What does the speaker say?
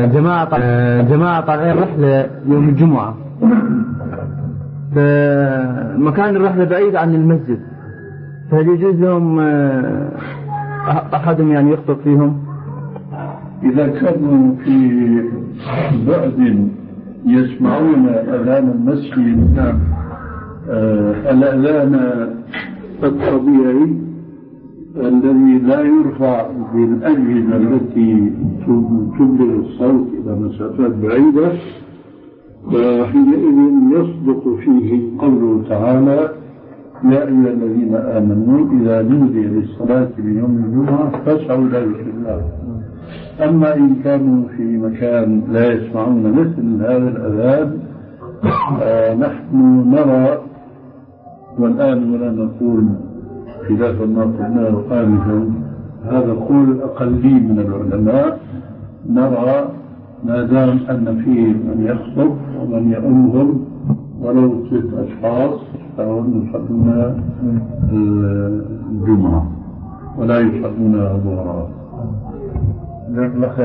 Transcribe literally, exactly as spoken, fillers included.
جماعة جماعة طالعين رحلة يوم الجمعة، فمكان الرحلة بعيد عن المسجد، فهل يجوز لهم أحدهم يعني يخطب فيهم؟ إذا كانوا في بعد يسمعون أذان المسجد آه الأذان الطبيعي الذي لا يرفع بالأجهزة التي تبلغ الصوت إلى مسافات بعيدة، فحينئذ يصدق فيه قوله تعالى: يا أيها الذين آمنوا إذا نودي للصلاة من يوم الجمعة فاسعوا إلى ذكر الله. أما إن كانوا في مكان لا يسمعون مثل هذا الأذان، آه نحن نرى، والآن ولا نقول خلاف ما قلناه آنفا، هذا قول الأقلي من العلماء، نرى ما دام أن فيه من يخطب ومن يؤمهم ولو ست أشخاص فهم يصلون الجمعة ولا يصلون ظهرها.